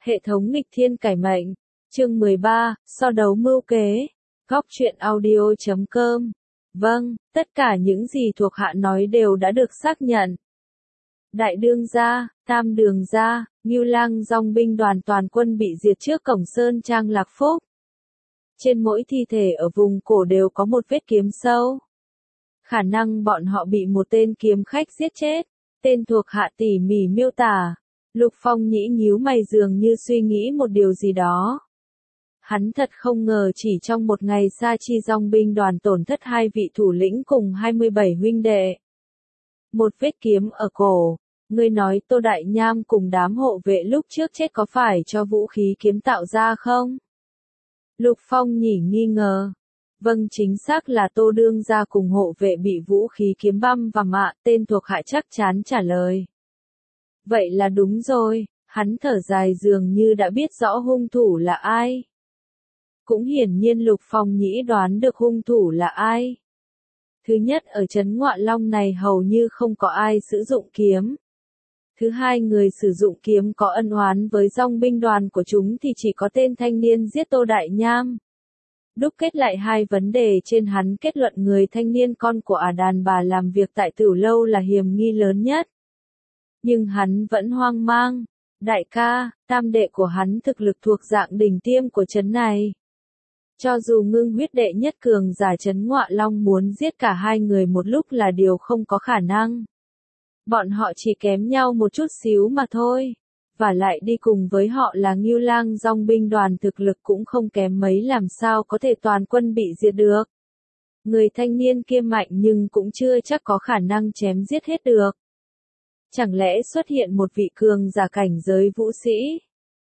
Hệ thống nghịch thiên cải mệnh. Chương 13, so đấu mưu kế. Góc truyện audio.com. Vâng, tất cả những gì thuộc hạ nói đều đã được xác nhận. Đại đương gia, Tam đường gia, Ngưu Lang dòng binh đoàn toàn quân bị diệt trước cổng Sơn Trang Lạc Phúc. Trên mỗi thi thể ở vùng cổ đều có một vết kiếm sâu. Khả năng bọn họ bị một tên kiếm khách giết chết. Tên thuộc hạ tỉ mỉ miêu tả. Lục Phong nhĩ nhíu mày dường như suy nghĩ một điều gì đó. Hắn thật không ngờ chỉ trong một ngày Sa Chi dòng binh đoàn tổn thất 2 vị thủ lĩnh cùng 27 huynh đệ. Một vết kiếm ở cổ. Ngươi nói Tô Đại Nham cùng đám hộ vệ lúc trước chết có phải cho vũ khí kiếm tạo ra không? Lục Phong nhỉ nghi ngờ. Vâng, chính xác là Tô đương gia cùng hộ vệ bị vũ khí kiếm băm và mạ, tên thuộc hạ chắc chắn trả lời. Vậy là đúng rồi, hắn thở dài dường như đã biết rõ hung thủ là ai. Cũng hiển nhiên Lục Phong nhĩ đoán được hung thủ là ai. Thứ nhất, ở trấn Ngọa Long này hầu như không có ai sử dụng kiếm. Thứ hai, người sử dụng kiếm có ân oán với dòng binh đoàn của chúng thì chỉ có tên thanh niên giết Tô Đại Nham. Đúc kết lại hai vấn đề trên, hắn kết luận người thanh niên con của đàn bà làm việc tại Tửu Lâu là hiểm nghi lớn nhất. Nhưng hắn vẫn hoang mang. Đại ca, tam đệ của hắn thực lực thuộc dạng đỉnh tiêm của trấn này. Cho dù Ngưng huyết đệ nhất cường giả trấn Ngọa Long muốn giết cả hai người một lúc là điều không có khả năng. Bọn họ chỉ kém nhau một chút xíu mà thôi. Và lại đi cùng với họ là Ngưu Lang dòng binh đoàn, thực lực cũng không kém mấy, làm sao có thể toàn quân bị diệt được. Người thanh niên kia mạnh nhưng cũng chưa chắc có khả năng chém giết hết được. Chẳng lẽ xuất hiện một vị cường giả cảnh giới vũ sĩ?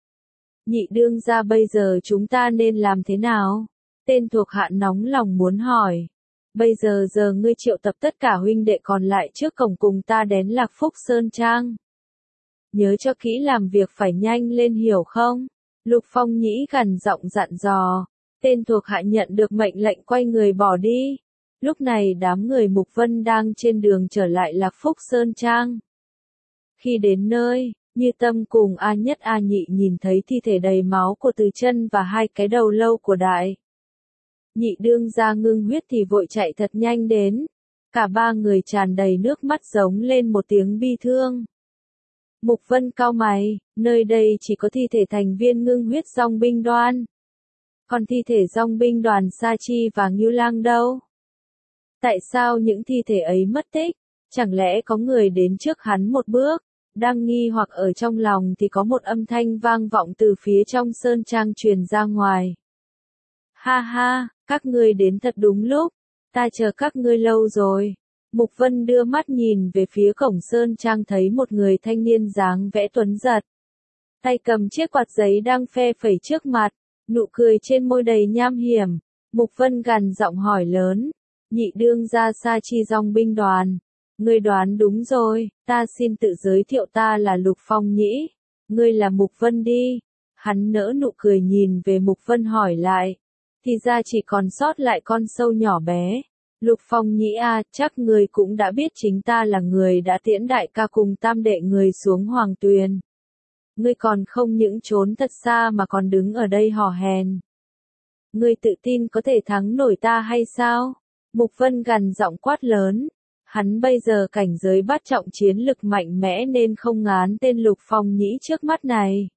Nhị đương gia, bây giờ chúng ta nên làm thế nào? Tên thuộc hạ nóng lòng muốn hỏi. Bây giờ ngươi triệu tập tất cả huynh đệ còn lại trước cổng cùng ta đến Lạc Phúc Sơn Trang. Nhớ cho kỹ, làm việc phải nhanh lên, hiểu không? Lục Phong nhĩ gằn giọng dặn dò. Tên thuộc hạ nhận được mệnh lệnh quay người bỏ đi. Lúc này đám người Mục Vân đang trên đường trở lại Lạc Phúc Sơn Trang. Khi đến nơi, Như Tâm cùng A Nhất A Nhị nhìn thấy thi thể đầy máu của Từ Chân và hai cái đầu lâu của Đại Nhị đương gia Ngưng huyết thì vội chạy thật nhanh đến. Cả ba người tràn đầy nước mắt giống lên một tiếng bi thương. Mục Vân cau mày, nơi đây chỉ có thi thể thành viên Ngưng huyết dòng binh đoàn. Còn thi thể dòng binh đoàn Sa Chi và Ngưu Lang đâu? Tại sao những thi thể ấy mất tích? Chẳng lẽ có người đến trước hắn một bước? Đang nghi hoặc ở trong lòng thì có một âm thanh vang vọng từ phía trong sơn trang truyền ra ngoài. Ha ha, các ngươi đến thật đúng lúc. Ta chờ các ngươi lâu rồi. Mục Vân đưa mắt nhìn về phía cổng sơn trang, thấy một người thanh niên dáng vẻ tuấn giật. Tay cầm chiếc quạt giấy đang phe phẩy trước mặt, nụ cười trên môi đầy nham hiểm. Mục Vân gằn giọng hỏi lớn. Nhị đương gia Sa Chi dòng binh đoàn. Ngươi đoán đúng rồi, ta xin tự giới thiệu, ta là Lục Phong nhĩ. Ngươi là Mục Vân đi. Hắn nỡ nụ cười nhìn về Mục Vân hỏi lại. Thì ra chỉ còn sót lại con sâu nhỏ bé. Lục Phong nhĩ à, chắc người cũng đã biết chính ta là người đã tiễn đại ca cùng tam đệ người xuống Hoàng Tuyền. Ngươi còn không những trốn thật xa mà còn đứng ở đây hò hèn. Ngươi tự tin có thể thắng nổi ta hay sao? Mục Vân gằn giọng quát lớn. Hắn bây giờ cảnh giới bát trọng, chiến lực mạnh mẽ nên không ngán tên Lục Phong nhĩ trước mắt này.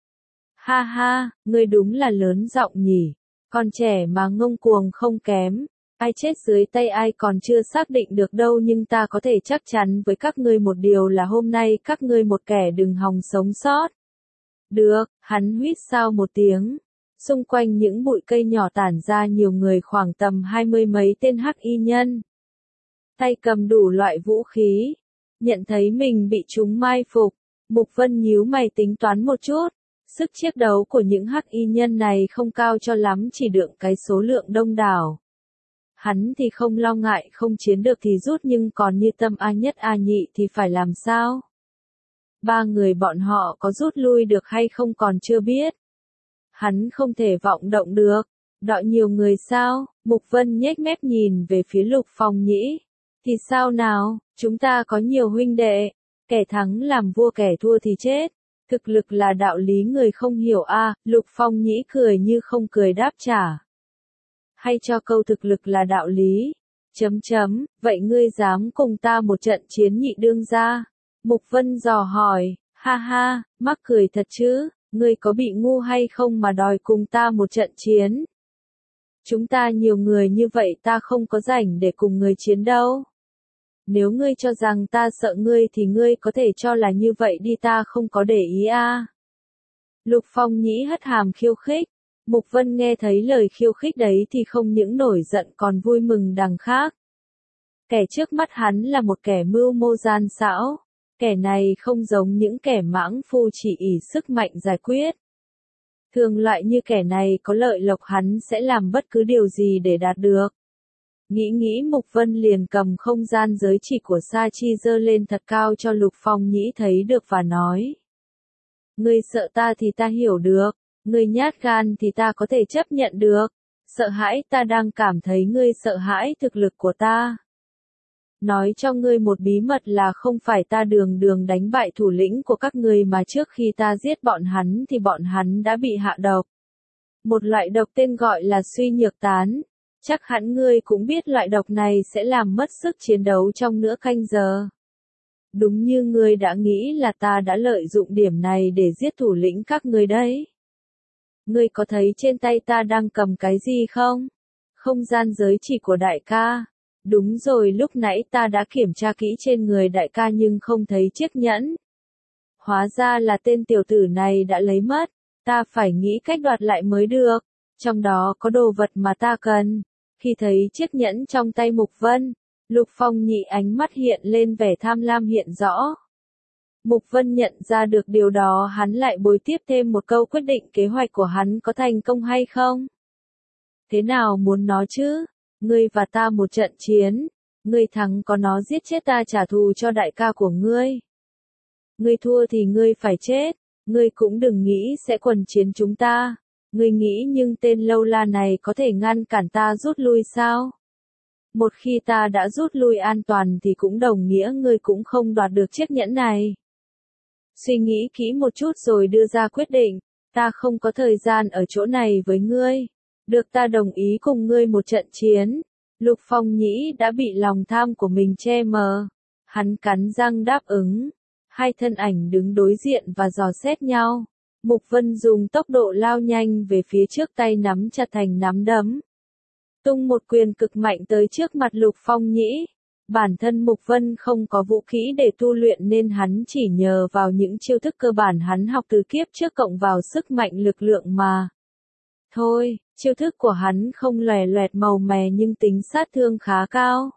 Ha ha, ngươi đúng là lớn giọng nhỉ. Còn trẻ mà ngông cuồng không kém. Ai chết dưới tay ai còn chưa xác định được đâu, nhưng ta có thể chắc chắn với các ngươi một điều là hôm nay các ngươi một kẻ đừng hòng sống sót. Được, hắn huýt sao một tiếng. Xung quanh những bụi cây nhỏ tản ra nhiều người, khoảng tầm 20 mấy tên hắc y nhân. Tay cầm đủ loại vũ khí. Nhận thấy mình bị chúng mai phục, Mục Vân nhíu mày tính toán một chút. Sức chiến đấu của những hắc y nhân này không cao cho lắm, chỉ đựng cái số lượng đông đảo. Hắn thì không lo ngại không chiến được thì rút, nhưng còn Như Tâm, A Nhất A Nhị thì phải làm sao? Ba người bọn họ có rút lui được hay không còn chưa biết. Hắn không thể vọng động được. Đọi nhiều người sao? Mục Vân nhếch mép nhìn về phía Lục Phong nhĩ. Thì sao nào, chúng ta có nhiều huynh đệ. Kẻ thắng làm vua, kẻ thua thì chết. Thực lực là đạo lý người không hiểu a, Lục Phong Nhĩ cười như không cười đáp trả. Hay cho câu thực lực là đạo lý. Vậy ngươi dám cùng ta một trận chiến nhị đương gia? Mục Vân dò hỏi, ha ha, mắc cười thật chứ, ngươi có bị ngu hay không mà đòi cùng ta một trận chiến? Chúng ta nhiều người như vậy ta không có rảnh để cùng người chiến đâu. Nếu ngươi cho rằng ta sợ ngươi thì ngươi có thể cho là như vậy đi, ta không có để ý a. Lục Phong Nhĩ hất hàm khiêu khích. Mục Vân nghe thấy lời khiêu khích đấy thì không những nổi giận còn vui mừng đằng khác. Kẻ trước mắt hắn là một kẻ mưu mô gian xảo. Kẻ này không giống những kẻ mãng phu chỉ ỷ sức mạnh giải quyết. Thường loại như kẻ này có lợi lộc hắn sẽ làm bất cứ điều gì để đạt được. Nghĩ Mục Vân liền cầm không gian giới chỉ của Sa Chi giơ lên thật cao cho Lục Phong Nhĩ thấy được và nói. Ngươi sợ ta thì ta hiểu được, ngươi nhát gan thì ta có thể chấp nhận được, sợ hãi ta đang cảm thấy ngươi sợ hãi thực lực của ta. Nói cho ngươi một bí mật là không phải ta đường đường đánh bại thủ lĩnh của các ngươi mà trước khi ta giết bọn hắn thì bọn hắn đã bị hạ độc. Một loại độc tên gọi là suy nhược tán. Chắc hẳn ngươi cũng biết loại độc này sẽ làm mất sức chiến đấu trong nửa canh giờ. Đúng như ngươi đã nghĩ là ta đã lợi dụng điểm này để giết thủ lĩnh các ngươi đấy. Ngươi có thấy trên tay ta đang cầm cái gì không? Không gian giới chỉ của đại ca. Đúng rồi, lúc nãy ta đã kiểm tra kỹ trên người đại ca nhưng không thấy chiếc nhẫn. Hóa ra là tên tiểu tử này đã lấy mất. Ta phải nghĩ cách đoạt lại mới được. Trong đó có đồ vật mà ta cần. Khi thấy chiếc nhẫn trong tay Mục Vân, Lục Phong Nhĩ ánh mắt hiện lên vẻ tham lam hiện rõ. Mục Vân nhận ra được điều đó, hắn lại bồi tiếp thêm một câu quyết định kế hoạch của hắn có thành công hay không. Thế nào muốn nó chứ? Ngươi và ta một trận chiến, ngươi thắng có nó giết chết ta trả thù cho đại ca của ngươi. Ngươi thua thì ngươi phải chết, ngươi cũng đừng nghĩ sẽ quần chiến chúng ta. Ngươi nghĩ nhưng tên lâu la này có thể ngăn cản ta rút lui sao? Một khi ta đã rút lui an toàn thì cũng đồng nghĩa ngươi cũng không đoạt được chiếc nhẫn này. Suy nghĩ kỹ một chút rồi đưa ra quyết định, ta không có thời gian ở chỗ này với ngươi. Được, ta đồng ý cùng ngươi một trận chiến. Lục Phong Nhĩ đã bị lòng tham của mình che mờ. Hắn cắn răng đáp ứng. Hai thân ảnh đứng đối diện và dò xét nhau. Mục Vân dùng tốc độ lao nhanh về phía trước, tay nắm chặt thành nắm đấm. Tung một quyền cực mạnh tới trước mặt Lục Phong Nhĩ. Bản thân Mục Vân không có vũ khí để tu luyện nên hắn chỉ nhờ vào những chiêu thức cơ bản hắn học từ kiếp trước cộng vào sức mạnh lực lượng mà. Thôi, chiêu thức của hắn không lòe loẹt màu mè nhưng tính sát thương khá cao.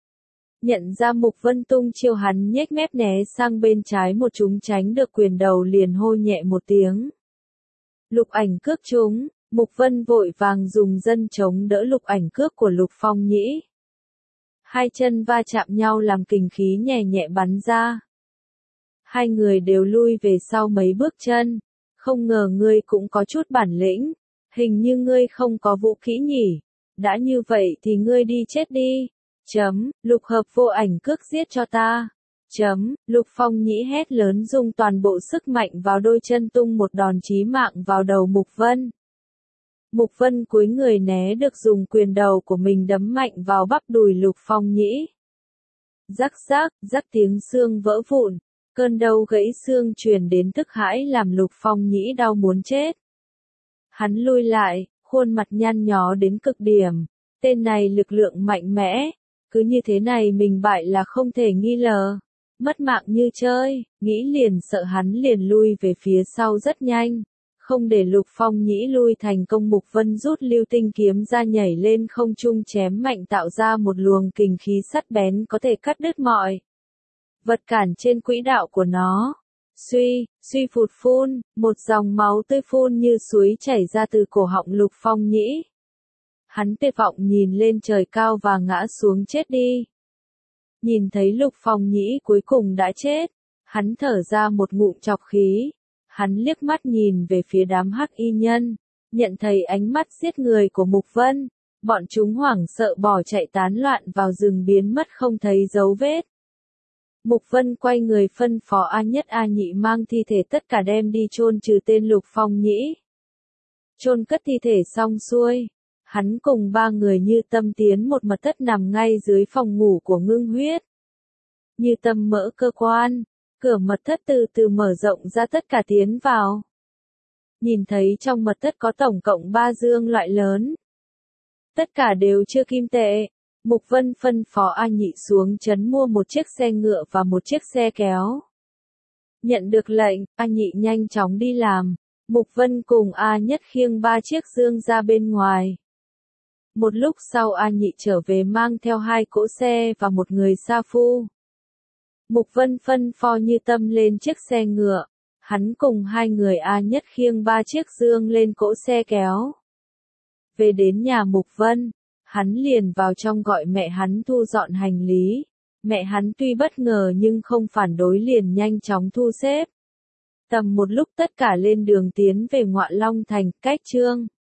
Nhận ra Mục Vân tung chiêu, hắn nhếch mép né sang bên trái một chúng tránh được quyền đầu liền hô nhẹ một tiếng. Lục ảnh cước trúng, Mục Vân vội vàng dùng dân chống đỡ lục ảnh cước của Lục Phong Nhĩ. Hai chân va chạm nhau làm kình khí nhẹ nhẹ bắn ra. Hai người đều lui về sau mấy bước chân. Không ngờ ngươi cũng có chút bản lĩnh. Hình như ngươi không có vũ khí nhỉ. Đã như vậy thì ngươi đi chết đi. Lục hợp vô ảnh cước giết cho ta. Lục Phong Nhĩ hét lớn dùng toàn bộ sức mạnh vào đôi chân tung một đòn chí mạng vào đầu Mục Vân. Mục Vân cúi người né được, dùng quyền đầu của mình đấm mạnh vào bắp đùi Lục Phong Nhĩ. Rắc rắc tiếng xương vỡ vụn, cơn đau gãy xương truyền đến tức hãi làm Lục Phong Nhĩ đau muốn chết. Hắn lui lại, khuôn mặt nhăn nhó đến cực điểm, tên này lực lượng mạnh mẽ, cứ như thế này mình bại là không thể nghi ngờ, mất mạng như chơi, nghĩ liền sợ hắn liền lui về phía sau rất nhanh. Không để Lục Phong Nhĩ lui thành công, Mục Vân rút lưu tinh kiếm ra nhảy lên không trung chém mạnh tạo ra một luồng kình khí sắt bén có thể cắt đứt mọi vật cản trên quỹ đạo của nó. Suy phụt phun, một dòng máu tươi phun như suối chảy ra từ cổ họng Lục Phong Nhĩ. Hắn tuyệt vọng nhìn lên trời cao và ngã xuống chết đi. Nhìn thấy Lục Phong Nhĩ cuối cùng đã chết, hắn thở ra một ngụm trọc khí. Hắn liếc mắt nhìn về phía đám hắc y nhân, nhận thấy ánh mắt giết người của Mục Vân, bọn chúng hoảng sợ bỏ chạy tán loạn vào rừng biến mất không thấy dấu vết. Mục Vân quay người phân phó A Nhất A Nhị mang thi thể tất cả đem đi chôn trừ tên Lục Phong Nhĩ. Chôn cất thi thể xong xuôi, hắn cùng 3 người Như Tâm tiến một mật thất nằm ngay dưới phòng ngủ của Ngưng Huyết. Như Tâm mở cơ quan, cửa mật thất từ từ mở rộng ra tất cả tiến vào. Nhìn thấy trong mật thất có tổng cộng 3 dương loại lớn. Tất cả đều chưa kim tệ. Mục Vân phân phó A Nhị xuống trấn mua một chiếc xe ngựa và một chiếc xe kéo. Nhận được lệnh, A Nhị nhanh chóng đi làm. Mục Vân cùng A Nhất khiêng 3 chiếc dương ra bên ngoài. Một lúc sau A Nhị trở về mang theo 2 cỗ xe và một người sa phu. Mục Vân phân phó Như Tâm lên chiếc xe ngựa. Hắn cùng 2 người A Nhất khiêng 3 chiếc dương lên cỗ xe kéo. Về đến nhà Mục Vân, hắn liền vào trong gọi mẹ hắn thu dọn hành lý. Mẹ hắn tuy bất ngờ nhưng không phản đối liền nhanh chóng thu xếp. Tầm một lúc tất cả lên đường tiến về Ngoại Long Thành, cách Trương.